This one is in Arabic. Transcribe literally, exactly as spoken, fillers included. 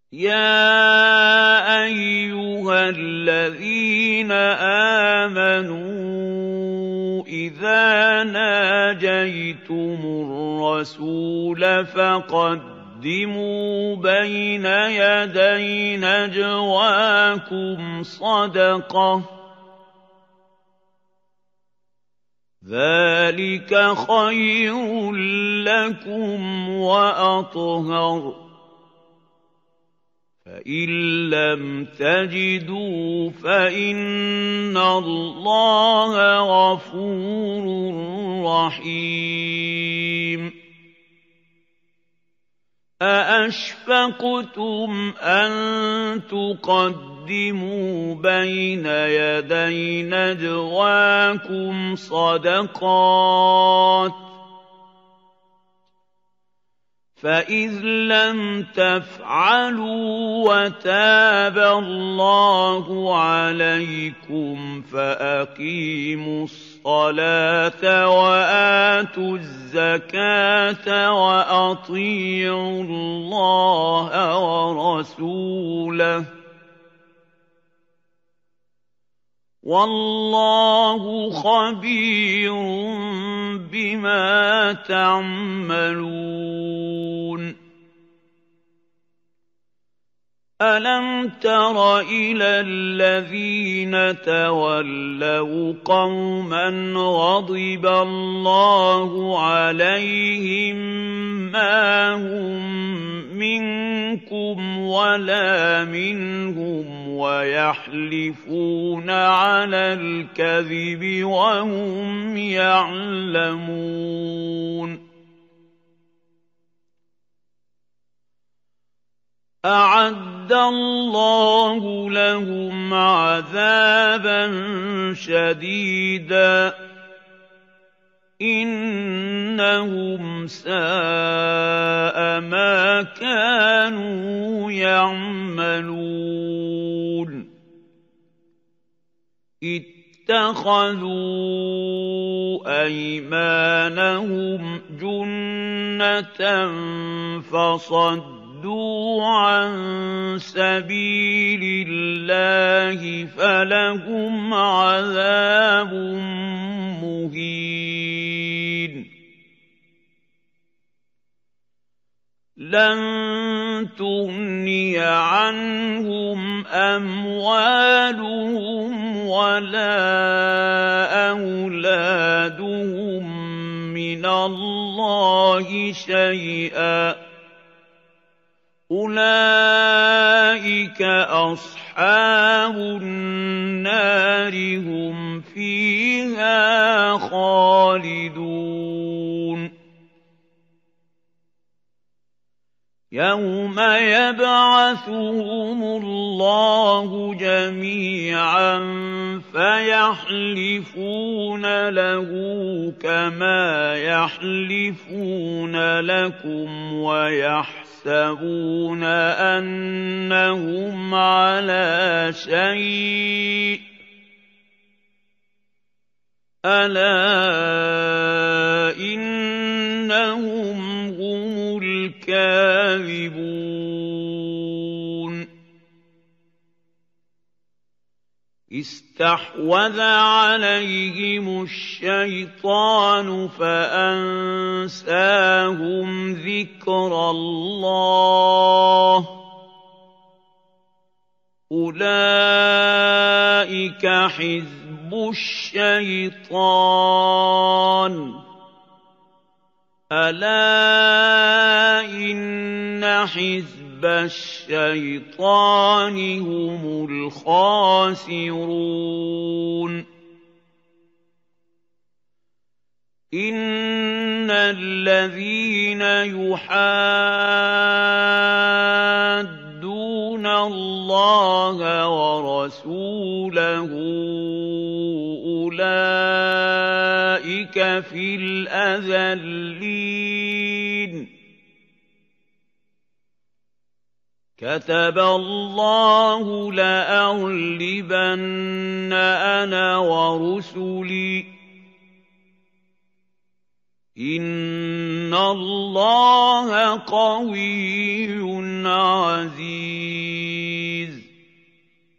يَا أَيُّهَا الَّذِينَ آمَنُوا إِذَا نَاجَيْتُمُ الرَّسُولَ فَقَدِّمُوا بَيْنَ يَدَيْ نَجْوَاكُمْ صَدَقَةً ۚ ذَٰلِكَ خَيْرٌ لَّكُمْ وَأَطْهَرُ ۚ فَإِن لَّمْ تَجِدُوا فَإِنَّ اللَّهَ غَفُورٌ رَّحِيمٌ أَأَشْفَقْتُمْ أَن تُقَدِّمُوا بَيْنَ يَدَيْ نَجْوَاكُمْ صَدَقَاتٍ ۚ فَإِذْ لَمْ تَفْعَلُوا وَتَابَ اللَّهُ عَلَيْكُمْ فَأَقِيمُوا الصَّلَاةَ وَآتُوا الزَّكَاةَ وَأَطِيعُوا اللَّهَ وَرَسُولَهُ ۚ وَاللَّهُ خَبِيرٌ بِمَا تَعْمَلُونَ أَلَمْ تَرَ إِلَى الَّذِينَ تَوَلَّوْا قَوْمًا غَضِبَ اللَّهُ عَلَيْهِم مَّا هُم مِّنكُمْ وَلَا مِنْهُمْ وَيَحْلِفُونَ عَلَى الْكَذِبِ وَهُمْ يَعْلَمُونَ أَعَدَّ اللَّهُ لَهُمْ عَذَابًا شَدِيدًا ۖ إِنَّهُمْ سَاءَ مَا كَانُوا يَعْمَلُونَ اتَّخَذُوا أَيْمَانَهُمْ جُنَّةً فَصَدُّوا عَن سَبِيلِ اللَّهِ فَلَهُمْ عَذَابٌ مُّهِينٌ لَّن تُغْنِيَ عَنْهُمْ أَمْوَالُهُمْ وَلَا أَوْلَادُهُم مِّنَ اللَّهِ شَيْئًا ۖ أُولَٰئِكَ أَصْحَابُ النَّارِ ۖ هُمْ فِيهَا خَالِدُونَ يَوْمَ يَبْعَثُهُمُ اللَّهُ جَمِيعًا فَيَحْلِفُونَ لَهُ كَمَا يَحْلِفُونَ لَكُمْ وَيَحْسَبُونَ أَنَّهُمْ عَلَىٰ شَيْءٍ ۚ أَلَا إِنَّهُمْ هُمُ الْكَاذِبُونَ اسْتَحْوَذَ عَلَيْهِمُ الشَّيْطَانُ فَأَنسَاهُمْ ذِكْرَ اللَّهِ ۚ أُولَٰئِكَ حِزْبُ الشَّيْطَانِ ۚ أَلَا إِنَّ حِزْبَ الشَّيْطَانِ هُمُ الْخَاسِرُونَ إِنَّ الَّذِينَ يُحَادُّونَ اللَّهَ وَرَسُولَهُ أُولَٰئِكَ فِي الْأَذَلِّينَ كَتَبَ اللَّهُ لَأَغْلِبَنَّ أَنَا وَرُسُلِي ۚ إِنَّ اللَّهَ قَوِيٌّ عَزِيزٌ